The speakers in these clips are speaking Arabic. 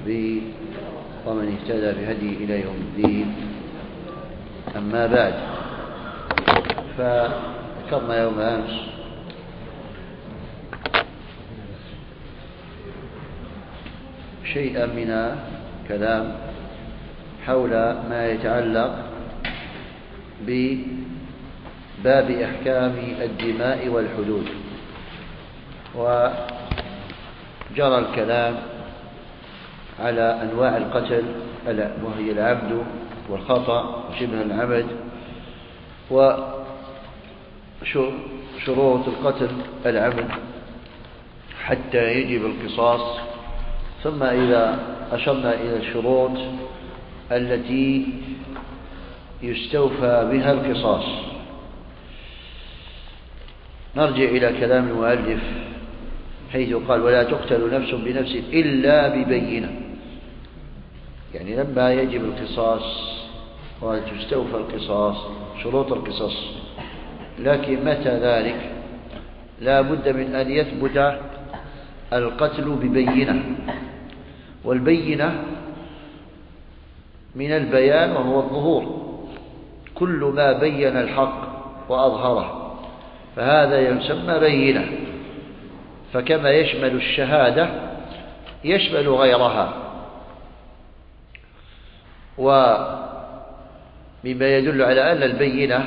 به ومن اهتدى بهدي إلى يوم الدين. أما بعد، فذكرنا يوم أمس شيئا من كلام حول ما يتعلق بباب أحكام الدماء والحدود، وجرى الكلام على أنواع القتل وهي العمد والخطأ وشبه العمد، وشروط القتل العمد حتى يجب القصاص. ثم إذا أشرنا إلى الشروط التي يستوفى بها القصاص نرجع إلى كلام المؤلف حيث قال: ولا تقتل نفس بنفس إلا ببينة. يعني لما يجب القصاص وتستوفى القصاص شروط القصاص، لكن متى ذلك؟ لا بد من أن يثبت القتل ببينة، والبينة من البيان وهو الظهور، كل ما بين الحق وأظهره فهذا يسمى بينة. فكما يشمل الشهادة يشمل غيرها. ومما يدل على أن البينة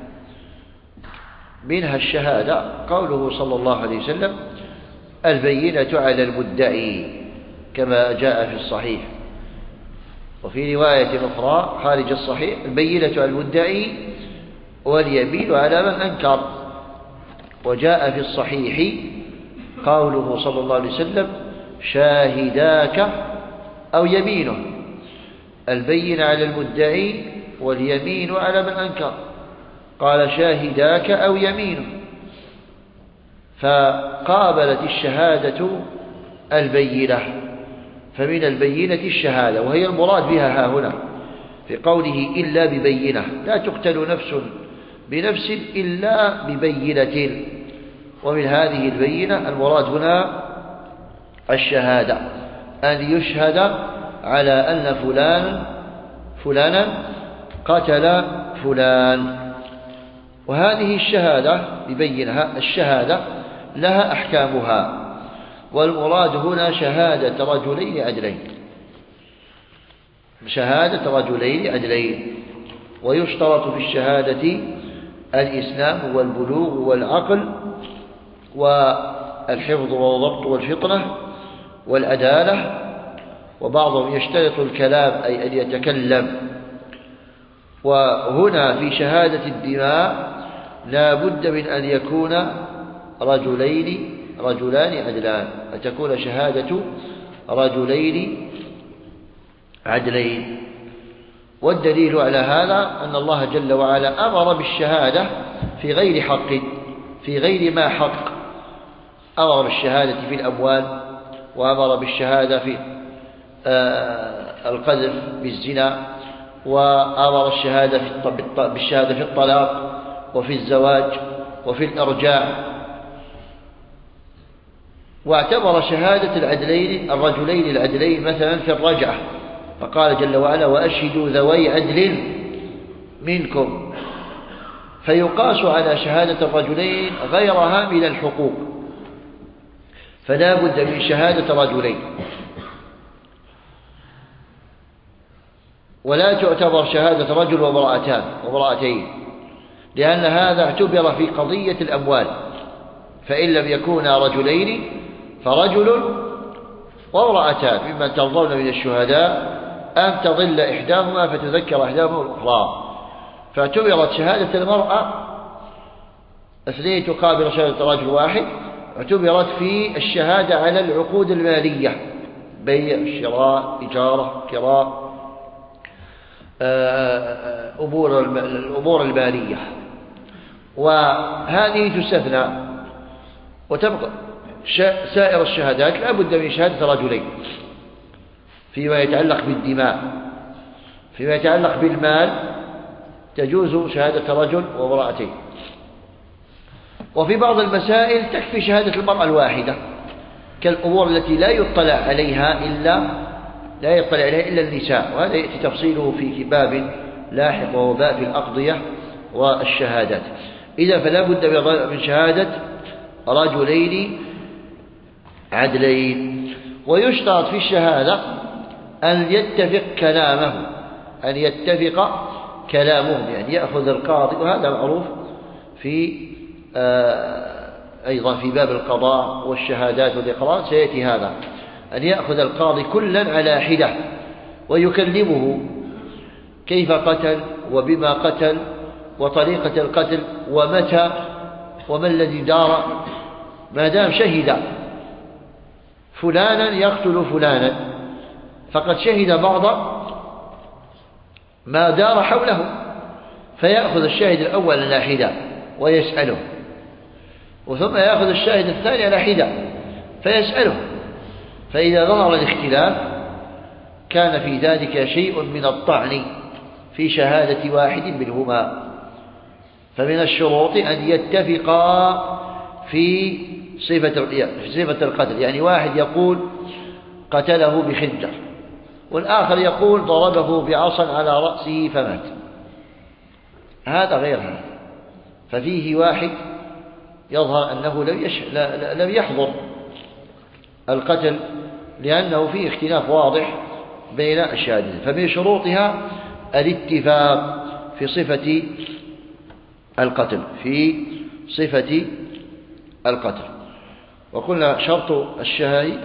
منها الشهادة قوله صلى الله عليه وسلم: البينة على المدعي، كما جاء في الصحيح. وفي رواية أخرى خارج الصحيح: البينة على المدعي واليمين على من أنكر. وجاء في الصحيح قوله صلى الله عليه وسلم: شاهداك أو يمينه. البينة على المدعي واليمين على من أنكر، قال: شاهداك أو يمينه. فقابلت الشهادة البينة، فمن البينة الشهادة، وهي المراد بها هنا في قوله: إلا ببينة. لا تقتل نفس بنفس إلا ببينة. ومن هذه البينة المراد هنا الشهادة، أن يشهد على أن فلانا قتل فلان. وهذه الشهادة ببينها، الشهادة لها أحكامها، والمراد هنا شهادة رجلين عدلين، شهادة رجلين عدلين. ويشترط في الشهادة الإسلام والبلوغ والعقل والحفظ والضبط والفطنة والعدالة. وبعضهم يشترط الكلام، أي أن يتكلم. وهنا في شهادة الدماء لا بد من أن يكون رجلان عدلان، أن تكون شهادة رجلين عدلين. والدليل على هذا أن الله جل وعلا أمر بالشهادة في غير حق، في غير ما حق. أمر بالشهادة في الأموال، وأمر بالشهادة في القذف بالزنا، وأمر بالشهادة في الطلاق وفي الزواج وفي الإرجاع. واعتبر شهادة الرجلين العدلين مثلا في الرجعة، فقال جل وعلا: وأشهدوا ذوي عدل منكم. فيقاس على شهادة الرجلين غيرها من الحقوق، فلا بد من شهادة رجلين. ولا تعتبر شهادة رجل وامرأتين، لأن هذا اعتبر في قضية الأموال. فإن لم يكونا رجلين فرجل وامرأتان، ممن ترضون من الشهداء أن تضل إحداهما فتذكر إحداهما الأخرى. فاعتبرت شهادة المرأة اثنين تقابل شهادة رجل واحد، اعتبرت في الشهادة على العقود المالية: بيع، شراء، إجارة، كراء، الأمور المالية. وهذه تستثنى، وتبقى سائر الشهادات لا بد من شهادة رجلين فيما يتعلق بالدماء. فيما يتعلق بالمال تجوز شهادة رجل وامرأتين. وفي بعض المسائل تكفي شهادة المرأة الواحدة، كالأمور التي لا يطلع عليها إلا لا يطلع عليها إلا النساء، وهذا يأتي تفصيله في باب لاحق وهو باب الأقضية والشهادات. إذا فلا بد من شهادة رجلين عدلين. ويشترط في الشهادة أن يتفق كلامهم، يعني يأخذ القاضي، وهذا معروف في أيضا في باب القضاء والشهادات والإقرار سيأتي هذا، أن يأخذ القاضي كلا على حدة ويكلمه كيف قتل وبما قتل وطريقة القتل ومتى وما الذي دار، ما دام شهد فلانا يقتل فلانا فقد شهد بعض ما دار حوله، فيأخذ الشاهد الأول على حدة ويسأله، وثم يأخذ الشاهد الثاني على حدة فيسأله، فإذا ظهر الاختلاف كان في ذلك شيء من الطعن في شهادة واحد منهما. فمن الشروط أن يتفقا في صفة القتل، يعني واحد يقول قتله بخنجر والآخر يقول ضربه بعصا على رأسه فمات، هذا غير هذا، ففيه واحد يظهر أنه لم يحضر القتل لأنه فيه اختلاف واضح بين الشاهدين. فمن شروطها الاتفاق في صفة القتل. وقلنا شرط الشهود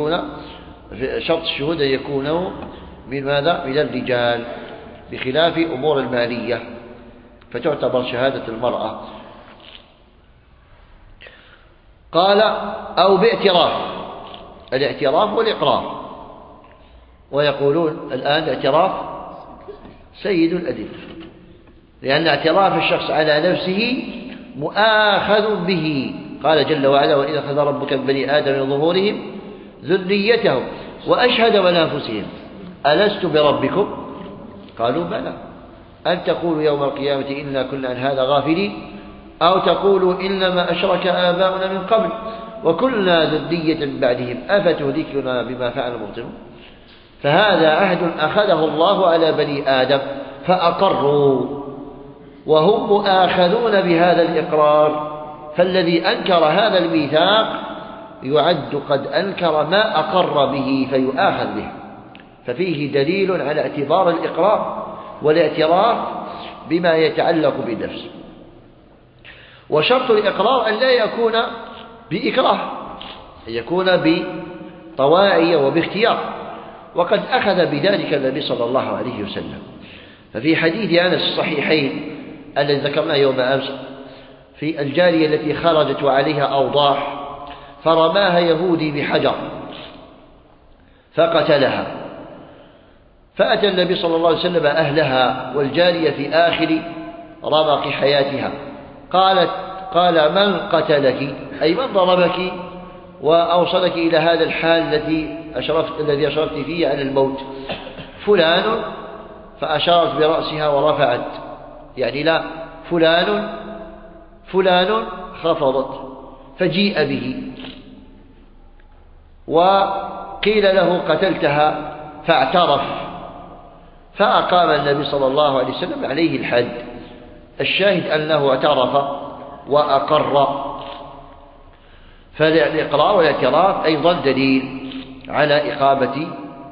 أن يكونوا من ماذا؟ من الرجال، بخلاف أمور المالية فتعتبر شهادة المرأة. قال أو باعتراف، الاعتراف والإقرار، ويقولون الآن الاعتراف سيد الأدلة، لأن اعتراف الشخص على نفسه مؤاخذ به. قال جل وعلا وإذا أخذ ربك من بني آدم من ظهورهم ذريتهم وأشهدهم على أنفسهم ألست بربكم قالوا بلى، أن تقولوا يوم القيامة إنا كنا عن هذا غافلين، أو تقولوا إنما أشرك آباؤنا من قبل وكنا ذرية من بعدهم أفتهلكنا بما فعل المبطلون. فهذا عهد أخذه الله على بني آدم فأقروا وهم مؤاخذون بهذا الإقرار، فالذي أنكر هذا الميثاق يعد قد أنكر ما أقر به فيؤاخذ به. ففيه دليل على اعتبار الإقرار والاعتراف بما يتعلق بالنفس. وشرط الإقرار أن لا يكون بإكراه، أن يكون بطواعية وباختيار، وقد أخذ بذلك النبي صلى الله عليه وسلم. ففي حديث أنس الصحيحين الذي ذكرناه يوم أمس في الجارية التي خرجت وعليها أوضاح فرماها يهودي بحجر فقتلها، فأتى النبي صلى الله عليه وسلم أهلها والجارية في آخر رمق حياتها، قال من قتلك، أي من ضربك وأوصلك إلى هذا الحال الذي أشرفت فيه على الموت؟ فلان، فأشارت برأسها ورفعت، يعني لا فلان خفضت، فجيء به وقيل له قتلتها فاعترف، فأقام النبي صلى الله عليه وسلم عليه الحد. الشاهد أنه اعترف وأقر. فالإقرار والاعتراف أيضا دليل على إقامة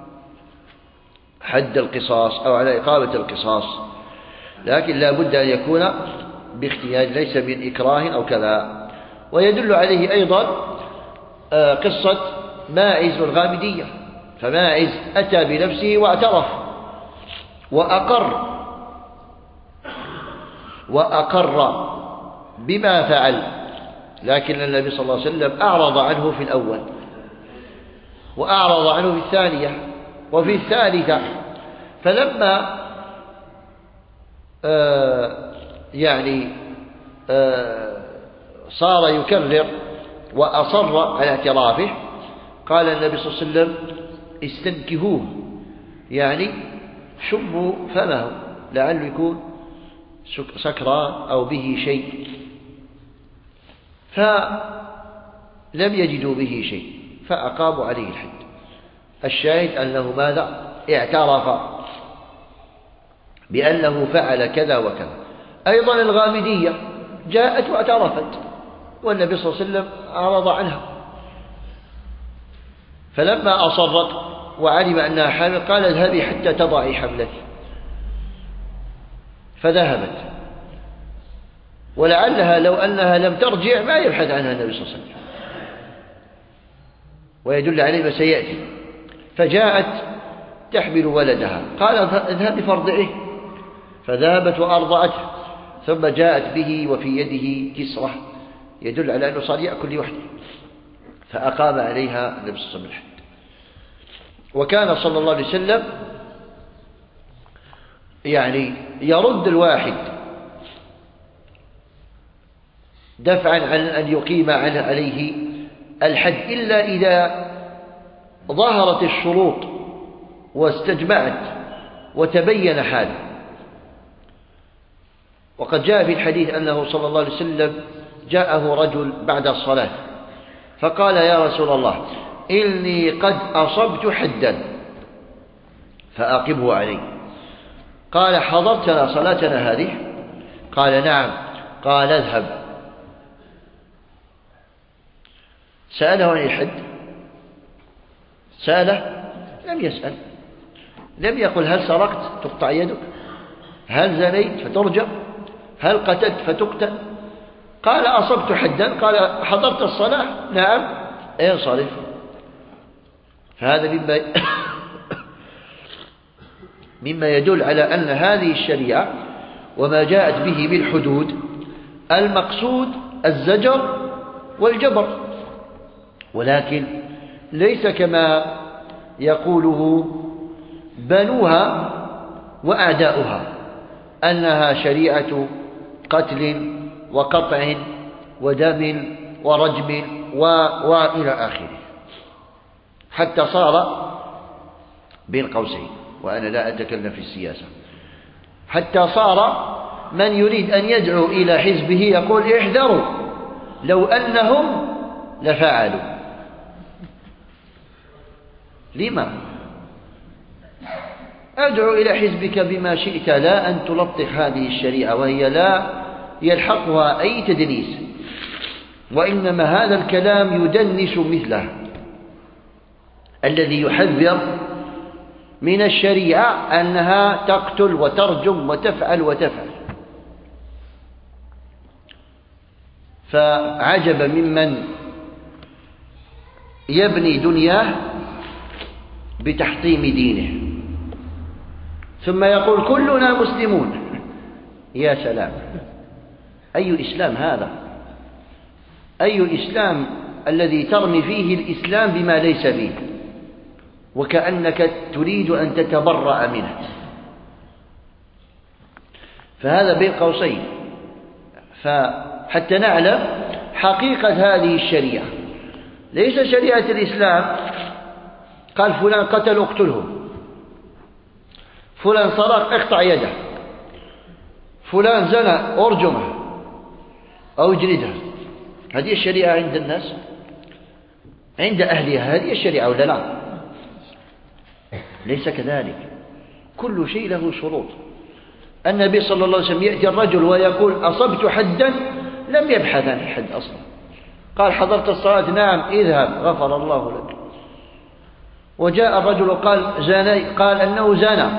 حد القصاص أو على إقامة القصاص، لكن لا بد أن يكون باختيار ليس من إكراه أو كذا. ويدل عليه أيضا قصة ماعز الغامدية، فماعز أتى بنفسه واعترف وأقر بما فعل، لكن النبي صلى الله عليه وسلم أعرض عنه في الأول وأعرض عنه في الثانية وفي الثالثة، فلما صار يكرر وأصر على اعترافه قال النبي صلى الله عليه وسلم استنكهوه، يعني شموا فمه لعله يكون سكران أو به شيء، فلم يجدوا به شيء فأقاموا عليه الحد. الشاهد أنه ماذا؟ اعترف بأنه فعل كذا وكذا. أيضا الغامدية جاءت واعترفت، والنبي صلى الله عليه وسلم أعرض عنها، فلما أصرت وعلم أنها حامل قال اذهبي حتى تضعي حملك، فذهبت، ولعلها لو أنها لم ترجع ما يبحث عنها النبي صلى الله عليه وسلم، ويدل عليه ما سيأتي. فجاءت تحمل ولدها، قال اذهبي فارضعيه، فذهبت وأرضعته، ثم جاءت به وفي يده كسرة يدل على أنه صار يأكل لوحده، فأقام عليها النبي صلى الله عليه وسلم الحد. وكان صلى الله عليه وسلم يعني يرد الواحد دفعا عن أن يقيم عليه الحد إلا إذا ظهرت الشروط واستجمعت وتبين حاله. وقد جاء في الحديث أنه صلى الله عليه وسلم جاءه رجل بعد الصلاة فقال يا رسول الله إني قد أصبت حدا فأقمه علي. قال حضرتنا صلاتنا هذه؟ قال نعم. قال اذهب. سأله عن الحد؟ سأله؟ لم يسأل، لم يقل هل سرقت تقطع يدك، هل زنيت فترجم، هل قتلت فتقتل. قال أصبت حدا. قال حضرت الصلاة؟ نعم. انصرف. فهذا مما يدل على أن هذه الشريعة وما جاءت به بالحدود المقصود الزجر والجبر، ولكن ليس كما يقوله بنوها وأعداؤها أنها شريعة قتل وقطع ودم ورجم وإلى آخره، حتى صار بين قوسين، وأنا لا أتكلم في السياسة، حتى صار من يريد أن يدعو إلى حزبه يقول احذروا لو أنهم لفعلوا. لما؟ أدعو إلى حزبك بما شئت، لا أن تلطخ هذه الشريعة وهي لا يلحقها أي تدنيس، وإنما هذا الكلام يدنس مثله الذي يحذر من الشريعة أنها تقتل وترجم وتفعل وتفعل. فعجب ممن يبني دنياه بتحطيم دينه ثم يقول كلنا مسلمون. يا سلام، أي إسلام هذا؟ أي إسلام الذي ترمي فيه الإسلام بما ليس فيه وكأنك تريد أن تتبرأ منه؟ فهذا بين قوسين. فحتى نعلم حقيقة هذه الشريعة، ليس شريعة الإسلام قال فلان قتل اقتله، فلان سرق اقطع يده، فلان زنى ارجمه أو اجلده. هذه الشريعة عند الناس، عند أهلها هذه الشريعة ولا لا؟ ليس كذلك، كل شيء له شروط. النبي صلى الله عليه وسلم يأتي الرجل ويقول أصبت حدا، لم يبحث عن الحد أصلا، قال حضرت الصلاة؟ نعم. اذهب غفر الله لك. وجاء الرجل قال زاني، قال أنه زانى،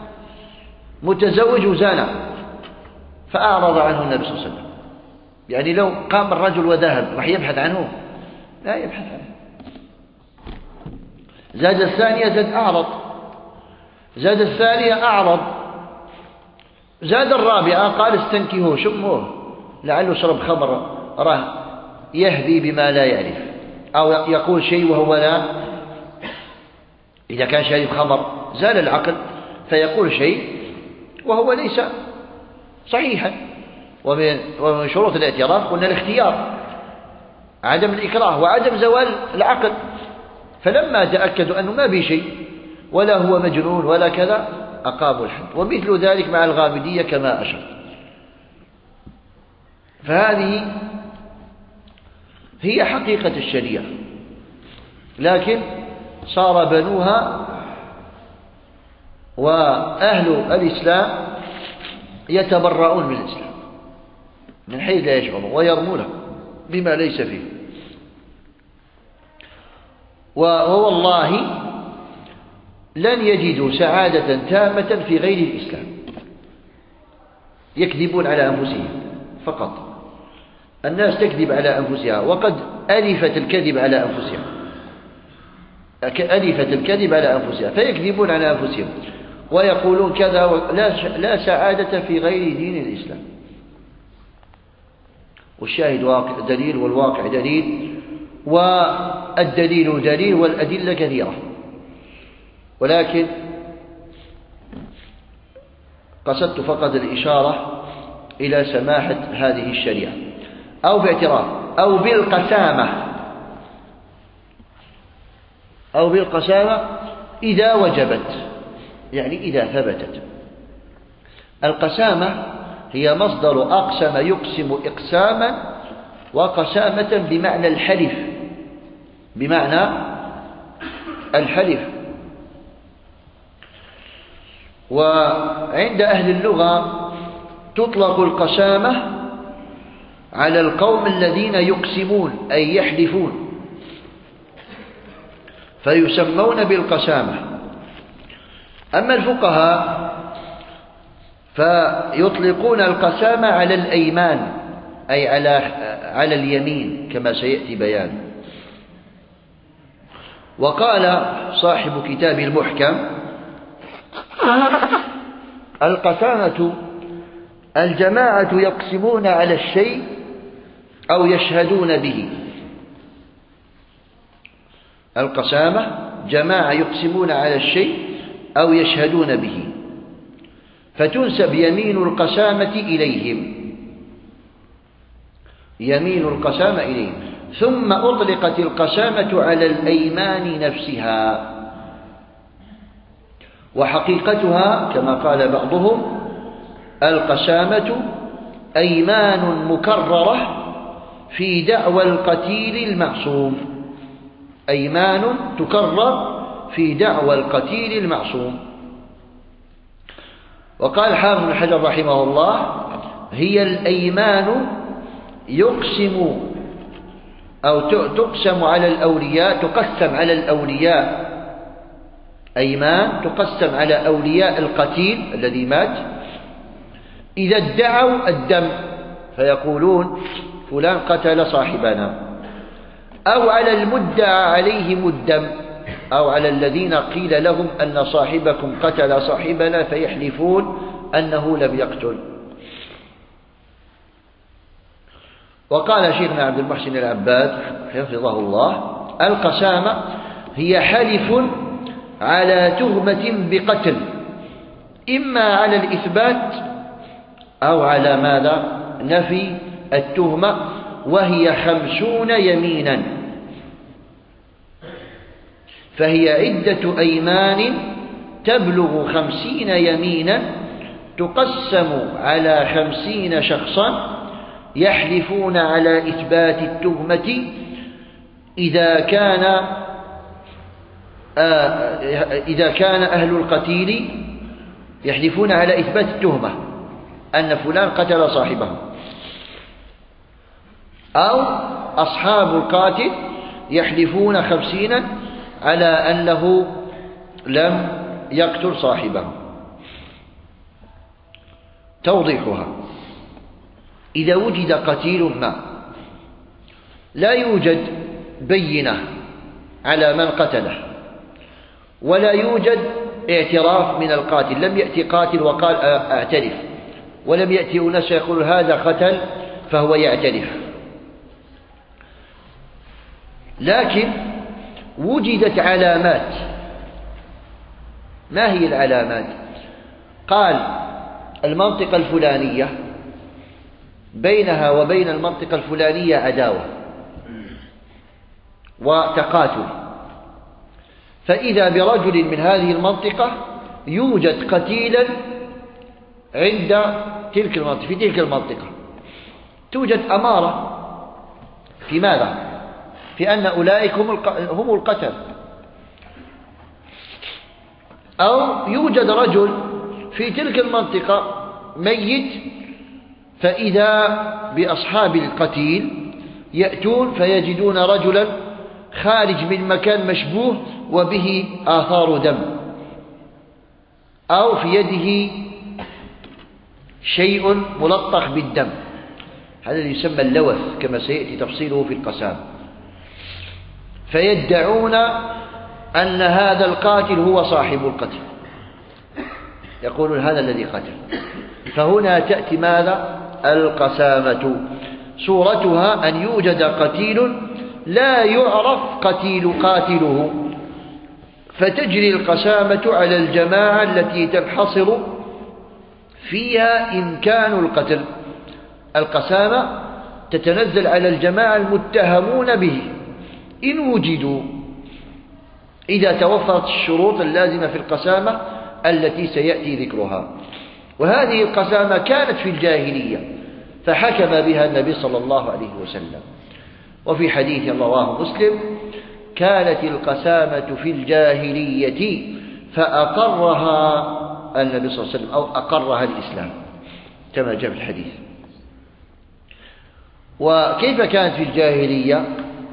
متزوج وزانى، فأعرض عنه النبي صلى الله عليه وسلم. يعني لو قام الرجل وذهب راح يبحث عنه؟ لا يبحث عنه. زاد الثانية زاد أعرض، زاد الثانية أعرض، زاد الرابعة قال استنكهوه شموه لعله شرب خمر راه يهدي بما لا يعرف، أو يقول شيء وهو لا. إذا كان شرب خمر زال العقل فيقول شيء وهو ليس صحيحا. ومن شروط الاعتراف قلنا الاختيار، عدم الإكراه وعدم زوال العقل. فلما تأكدوا أنه ما به شيء ولا هو مجنون ولا كذا أقاموا الحد. ومثل ذلك مع الغامدية كما أشرت. فهذه هي حقيقة الشريعة، لكن صار بنوها وأهل الإسلام يتبرؤون من الإسلام من حيث لا يشعرون ويرمونه بما ليس فيه. ووالله لن يجدوا سعادة تامة في غير الإسلام. يكذبون على أنفسهم فقط. الناس تكذب على أنفسها، وقد ألفت الكذب على أنفسها، ألفت الكذب على أنفسها، فيكذبون على أنفسهم ويقولون كذا لا سعادة في غير دين الإسلام. والشاهد واقع دليل، والواقع دليل، والدليل دليل، والأدلة كثيرة. ولكن قصدت فقط الإشارة إلى سماحة هذه الشريعة، أو باعتراف أو بالقسامة إذا وجبت، يعني إذا ثبتت. القسامة هي مصدر أقسم يقسم إقساما، وقسامة بمعنى الحلف، بمعنى الحلف. وعند أهل اللغة تطلق القسامة على القوم الذين يقسمون أي يحلفون، فيسمون بالقسامة. أما الفقهاء فيطلقون القسامة على الأيمان، أي على اليمين كما سيأتي بيان. وقال صاحب كتاب المحكم: القسامة الجماعة يقسمون على الشيء أو يشهدون به. القسامة جماعة يقسمون على الشيء أو يشهدون به، فتنسب يمين القسامة إليهم، يمين القسامة إليهم. ثم أطلقت القسامة على الأيمان نفسها، وحقيقتها كما قال بعضهم: القسامة أيمان مكررة في دعوى القتيل المعصوم، أيمان تكرر في دعوى القتيل المعصوم. وقال حافظ بن حجر رحمه الله: هي الأيمان يقسم أو تقسم على الأولياء، تقسم على الأولياء، أيمان تقسم على أولياء القتيل الذي مات إذا ادعوا الدم، فيقولون فلان قتل صاحبنا، أو على المدعى عليهم الدم، أو على الذين قيل لهم أن صاحبكم قتل صاحبنا فيحلفون أنه لم يقتل. وقال شيخنا عبد المحسن العباد حفظه الله: القسامة هي حلف على تهمة بقتل، إما على الإثبات أو على ماذا؟ نفي التهمة، وهي 50 يمينا، فهي عدة أيمان تبلغ 50 يمينا، تقسم على 50 شخصا يحلفون على إثبات التهمة إذا كان أهل القتيل يحلفون على إثبات التهمة أن فلان قتل صاحبه، أو أصحاب القاتل يحلفون 50 على أنه لم يقتل صاحبه. توضيحها: إذا وجد قتيل ما لا يوجد بينة على من قتله، ولا يوجد اعتراف من القاتل، لم يأتي قاتل وقال أعترف، ولم يأتي أناس يقول هذا قتل فهو يعترف، لكن وجدت علامات. ما هي العلامات؟ قال: المنطقة الفلانية بينها وبين المنطقة الفلانية عداوة وتقاتل، فإذا برجل من هذه المنطقة يوجد قتيلا عند تلك المنطقة، في تلك المنطقة توجد أمارة في ماذا؟ في أن أولئك هم القتل. أو يوجد رجل في تلك المنطقة ميت، فإذا بأصحاب القتيل يأتون فيجدون رجلا خارج من مكان مشبوه وبه آثار دم، أو في يده شيء ملطخ بالدم، هذا يسمى اللوث كما سيأتي تفصيله في القسام، فيدعون أن هذا القاتل هو صاحب القتل، يقولون هذا الذي قتل. فهنا تأتي ماذا؟ القسامة. صورتها أن يوجد قتيل لا يعرف قاتله، فتجري القسامة على الجماعة التي تنحصر فيها إمكان القتل. القسامة تتنزل على الجماعة المتهمون به إن وجدوا، إذا توفرت الشروط اللازمة في القسامة التي سيأتي ذكرها. وهذه القسامة كانت في الجاهلية فحكم بها النبي صلى الله عليه وسلم. وفي حديث رواه مسلم: كانت القسامة في الجاهلية فأقرها النبي صلى الله عليه وسلم، أو أقرها الإسلام كما جاء في الحديث. وكيف كانت في الجاهلية؟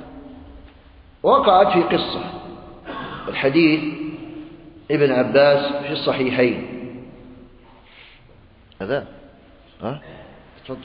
وقعت في قصة، الحديث ابن عباس في الصحيحين. هذا تفضل.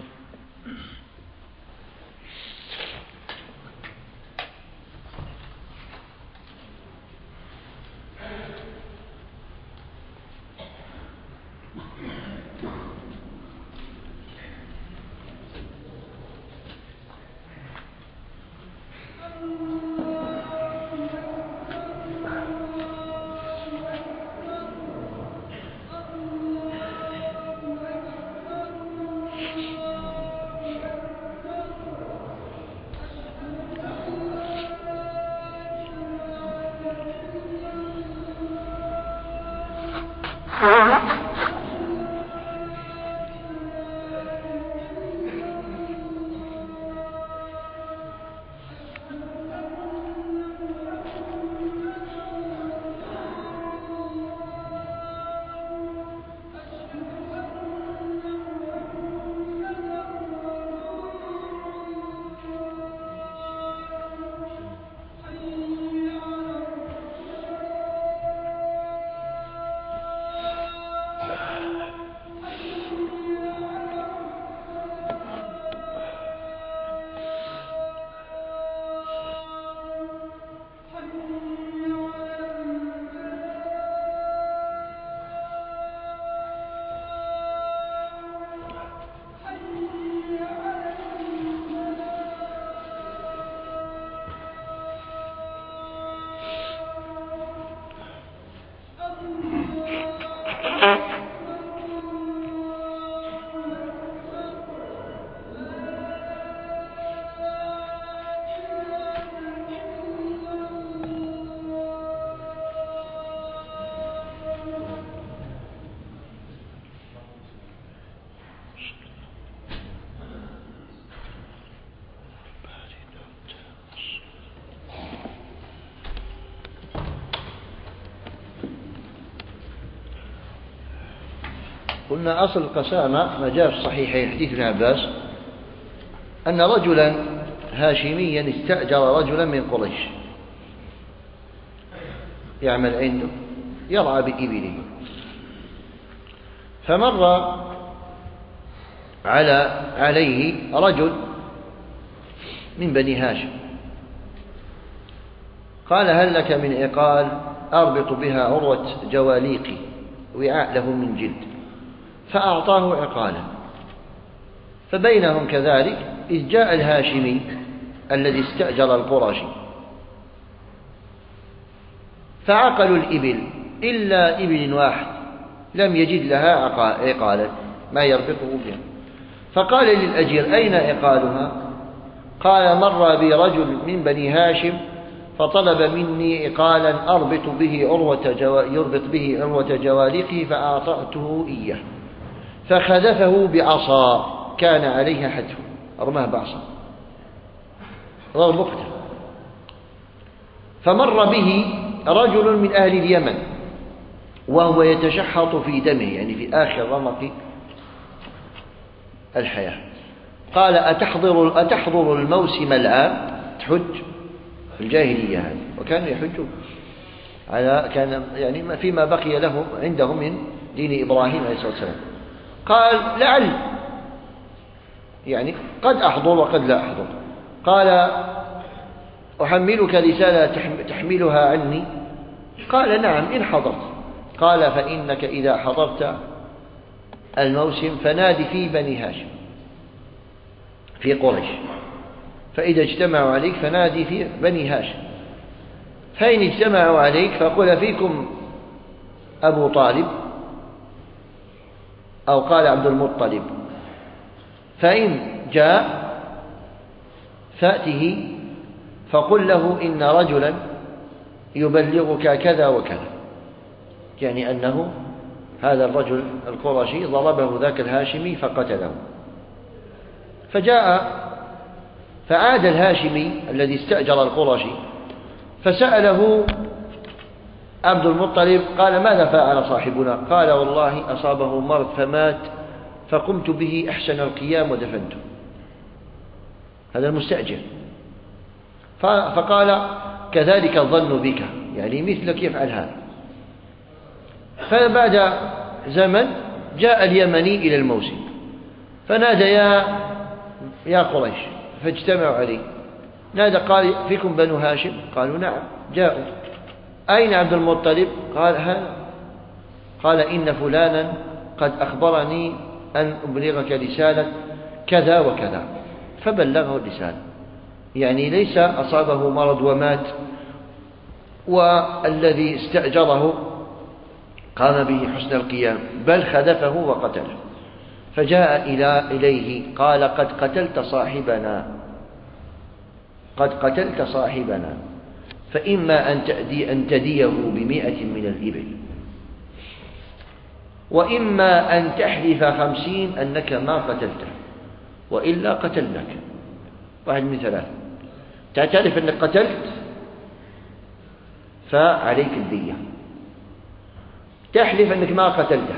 قلنا أصل القسامة ما جاء في الصحيحين حديث ابن عباس أن رجلا هاشميا استأجر رجلا من قريش يعمل عنده يرعى بإبله، فمر عليه رجل من بني هاشم قال: هل لك من عقال أربط بها عروة جواليقي، وعاء له من جلد؟ فأعطاه عقالا. فبينهم كذلك إذ جاء الهاشمي الذي استأجر القرشي فعقلوا الإبل إلا إبل واحد لم يجد لها عقالا ما يربطه بها، فقال للأجير: أين عقالها؟ قال: مر بي رجل من بني هاشم فطلب مني عقالا يربط به عروة جوالقه فأعطأته إياه، فخذفه بعصا كان عليها حتف، رماه بعصا ضرب مقتل. فمر به رجل من أهل اليمن وهو يتشحط في دمه، يعني في آخر رمق الحياة. قال أتحضر الموسم العام، تحج في الجاهلية هذه، وكانوا يحجون كان يعني فيما بقي لهم عندهم من دين إبراهيم عليه الصلاة والسلام. قال لعل، يعني قد أحضر وقد لا أحضر. قال أحملك رسالة تحملها عني؟ قال نعم إن حضرت. قال فإنك إذا حضرت الموسم فنادي في بني هاشم في قريش، فإذا اجتمعوا عليك فنادي في بني هاشم، فإن اجتمعوا عليك فقل فيكم أبو طالب، أو قال عبد المطلب، فإن جاء فأته فقل له إن رجلا يبلغك كذا وكذا، يعني أنه هذا الرجل القرشي ضربه ذاك الهاشمي فقتله. فجاء فعاد الهاشمي الذي استأجر القرشي فسأله عبد المطلب، قال ماذا فعل صاحبنا؟ قال والله أصابه مرض فمات، فقمت به أحسن القيام ودفنته. هذا المستأجر. فقال كذلك الظن بك، يعني مثلك يفعل هذا. فبعد زمن جاء اليمني إلى الموسم فنادى يا قريش، فاجتمعوا عليه. نادى قال فيكم بنو هاشم؟ قالوا نعم. جاءوا. أين عبد المطلب؟ قال هذا. قال إن فلانا قد أخبرني أن أبلغك رسالة كذا وكذا، فبلغه الرسالة، يعني ليس أصابه مرض ومات والذي استأجره قام به حسن القيام، بل خذفه وقتله. فجاء إليه قال قد قتلت صاحبنا، فإما أن تديه ب100 من الإبل، وإما أن تحلف 50 أنك ما قتلته، وإلا قتلناك. واحد من ثلاث، تعترف أنك قتلت فعليك الدية، تحلف أنك ما قتلته،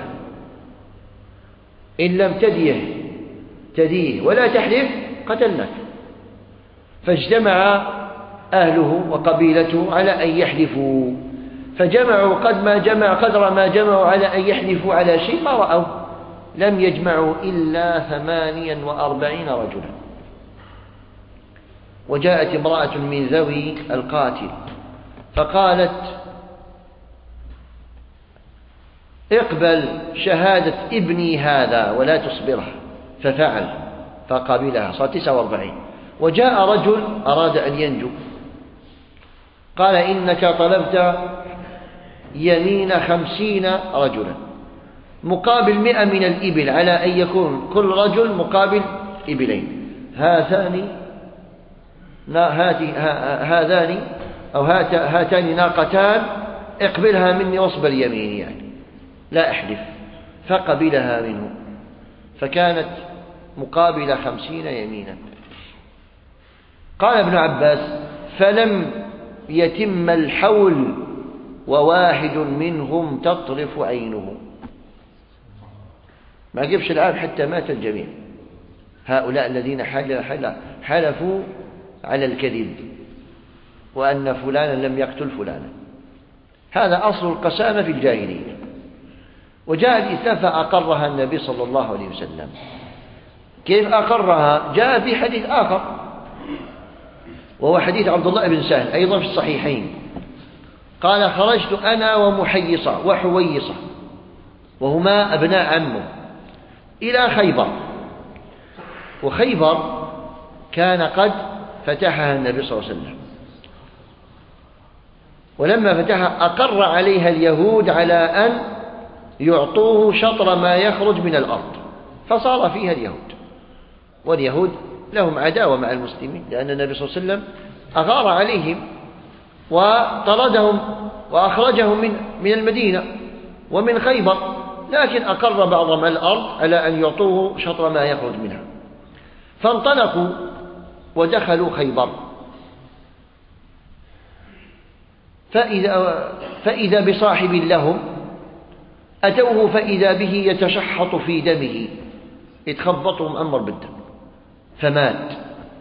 إن لم تديه ولا تحلف قتلناك. فاجتمع أهله وقبيلته على أن يحلفوا، فجمعوا قدر ما جمعوا على أن يحلفوا على شيء ما رأوا، لم يجمعوا إلا 48 رجلا. وجاءت امرأة من ذوي القاتل فقالت اقبل شهادة ابني هذا ولا تصبره، ففعل فقابلها، صار 49. وجاء رجل أراد أن ينجو، قال إنك طلبت يمين 50 رجلا مقابل 100 من الإبل، على أن يكون كل رجل مقابل إبلين. هاتان ناقتان، اقبلها مني واصبر يميني، يعني لا أحلف. فقبلها منه، فكانت مقابل 50 يمينا. قال ابن عباس فلم يتم الحول وواحد منهم تطرف عينه، ما جبش العام حتى مات الجميع. هؤلاء الذين حلفوا على الكذب وأن فلانا لم يقتل فلانا، هذا أصل القسامة في الجاهلية. وجاء الإسلام فأقرها النبي صلى الله عليه وسلم. كيف أقرها؟ جاء في حديث آخر، وهو حديث عبد الله بن سهل أيضا في الصحيحين، قال خرجت أنا ومحيصة وحويصة، وهما أبناء عمه، إلى خيبر. وخيبر كان قد فتحها النبي صلى الله عليه وسلم، ولما فتحها أقر عليها اليهود على أن يعطوه شطر ما يخرج من الأرض، فصار فيها اليهود. واليهود لهم عداوة مع المسلمين، لأن النبي صلى الله عليه وسلم أغار عليهم وطردهم وأخرجهم من المدينة ومن خيبر، لكن أقر بعضهم الأرض على أن يعطوه شطر ما يخرج منها. فانطلقوا ودخلوا خيبر، فإذا بصاحب لهم أتوه فإذا به يتشحط في دمه، يتخبطه مأمر بالدم فمات.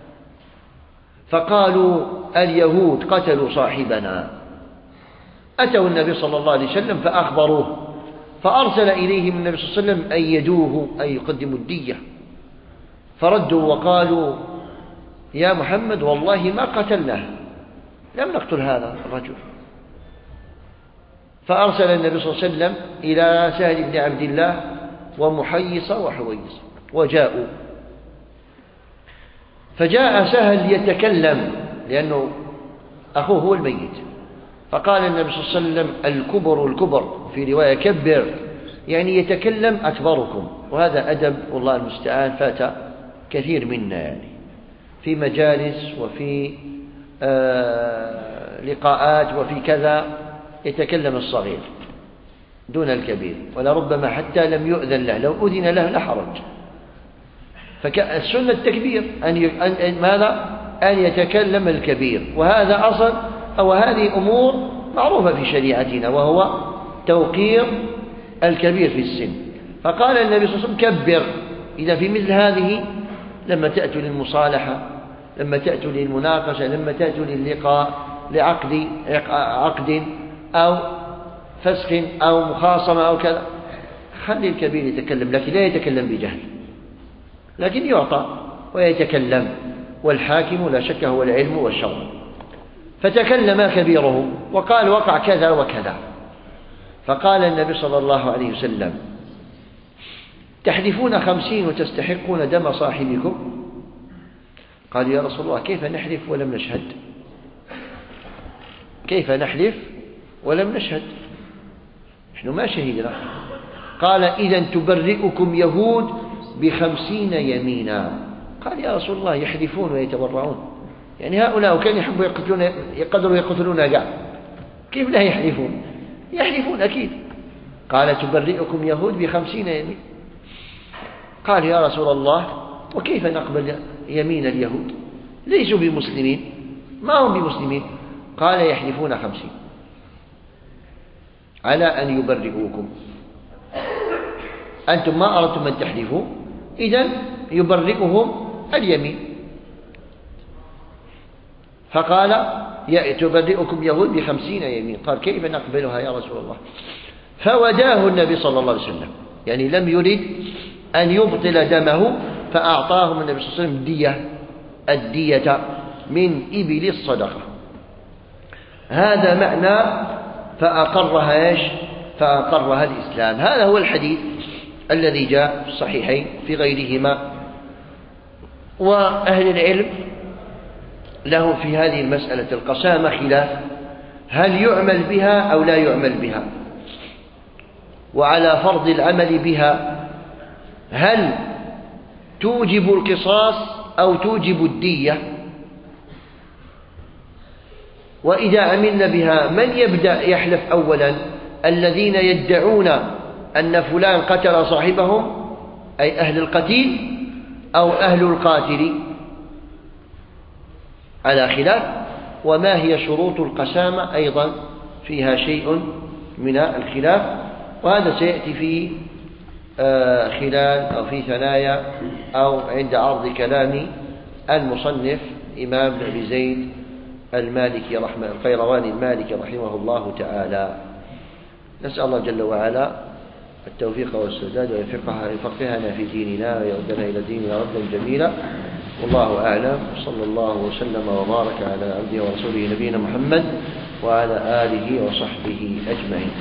فقالوا اليهود قتلوا صاحبنا. أتوا النبي صلى الله عليه وسلم فأخبروه، فأرسل إليهم النبي صلى الله عليه وسلم أن يدوه، أي يقدموا الدية. فردوا وقالوا يا محمد والله ما قتلناه، لم نقتل هذا الرجل. فأرسل النبي صلى الله عليه وسلم إلى سهل بن عبد الله ومحيص وحويص وجاءوا. فجاء سهل يتكلم لأنه أخوه هو الميت، فقال النبي صلى الله عليه وسلم الكبر في رواية كبر، يعني يتكلم أكبركم. وهذا أدب والله المستعان فات كثير منا، يعني في مجالس وفي لقاءات وفي كذا يتكلم الصغير دون الكبير، ولربما حتى لم يؤذن له، لو أذن له لحرج. فالسنة التكبير أن يتكلم الكبير، وهذا أصل أو هذه أمور معروفة في شريعتنا، وهو توقير الكبير في السن. فقال النبي صلى الله عليه وسلم كبر. إذا في مثل هذه لما تأتوا للمصالحة، لما تأتوا للمناقشة، لما تأتوا للقاء لعقد أو فسخ أو مخاصمة أو كذا، خلي الكبير يتكلم، لكن لا يتكلم بجهل، لكن يعطى ويتكلم، والحاكم لا شك هو العلم والشرع. فتكلم كبيره وقال وقع كذا وكذا. فقال النبي صلى الله عليه وسلم تحلفون 50 وتستحقون دم صاحبكم؟ قال يا رسول الله كيف نحلف ولم نشهد؟ كيف نحلف ولم نشهد؟ نحن ما شهدنا. قال إذن تبرئكم يهود ب50 يمينا. قال يا رسول الله يحلفون ويتبرعون، يعني هؤلاء كانوا يحبوا يقدروا يقتلون قاع، كيف لا يحلفون؟ يحلفون أكيد. قال تبرئكم يهود ب50 يمين. قال يا رسول الله وكيف نقبل يمين اليهود؟ ليسوا بمسلمين، ما هم بمسلمين. قال يحلفون 50 على أن يبرئوكم. أنتم ما أردتم أن تحلفوا، إذن يبرئهم اليمين. فقال تبرئكم يهود ب50 يمين. قال كيف نقبلها يا رسول الله؟ فوداه النبي صلى الله عليه وسلم، يعني لم يرد أن يبطل دمه، فأعطاهم النبي صلى الله عليه وسلم الدية من إبل الصدقة. هذا معنى فأقرها إيش؟ فأقرها الإسلام. هذا هو الحديث الذي جاء في الصحيحين في غيرهما. وأهل العلم له في هذه المسألة القسامة خلاف، هل يعمل بها أو لا يعمل بها؟ وعلى فرض العمل بها هل توجب القصاص أو توجب الدية؟ وإذا عملنا بها من يبدأ يحلف أولا؟ الذين يدعون أن فلان قتل صاحبهم، أي أهل القتيل، أو أهل القاتل؟ على خلاف. وما هي شروط القسامة أيضا فيها شيء من الخلاف، وهذا سيأتي في خلال أو في ثنايا أو عند عرض كلام المصنف إمام أبي زيد المالكي القيرواني المالكي رحمه الله تعالى. نسأل الله جل وعلا التوفيق والسداد ويفقهنا في ديننا ويردنا إلى ديننا ردا جميلا. والله أعلم. صلى الله وسلم وبارك على عبده ورسوله نبينا محمد وعلى آله وصحبه أجمعين.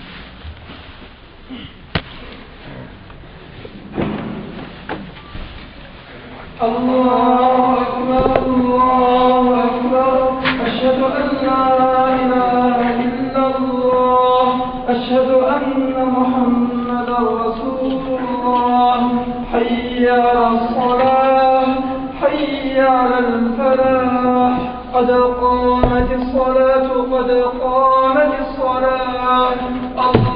الله أكبر الله أكبر، أشهد أن لا إله إلا الله، أشهد أن محمدا رسول الله. حي على الصلاة، حي على الفلاح، قد قامت الصلاة، قد قامت الصلاة. الله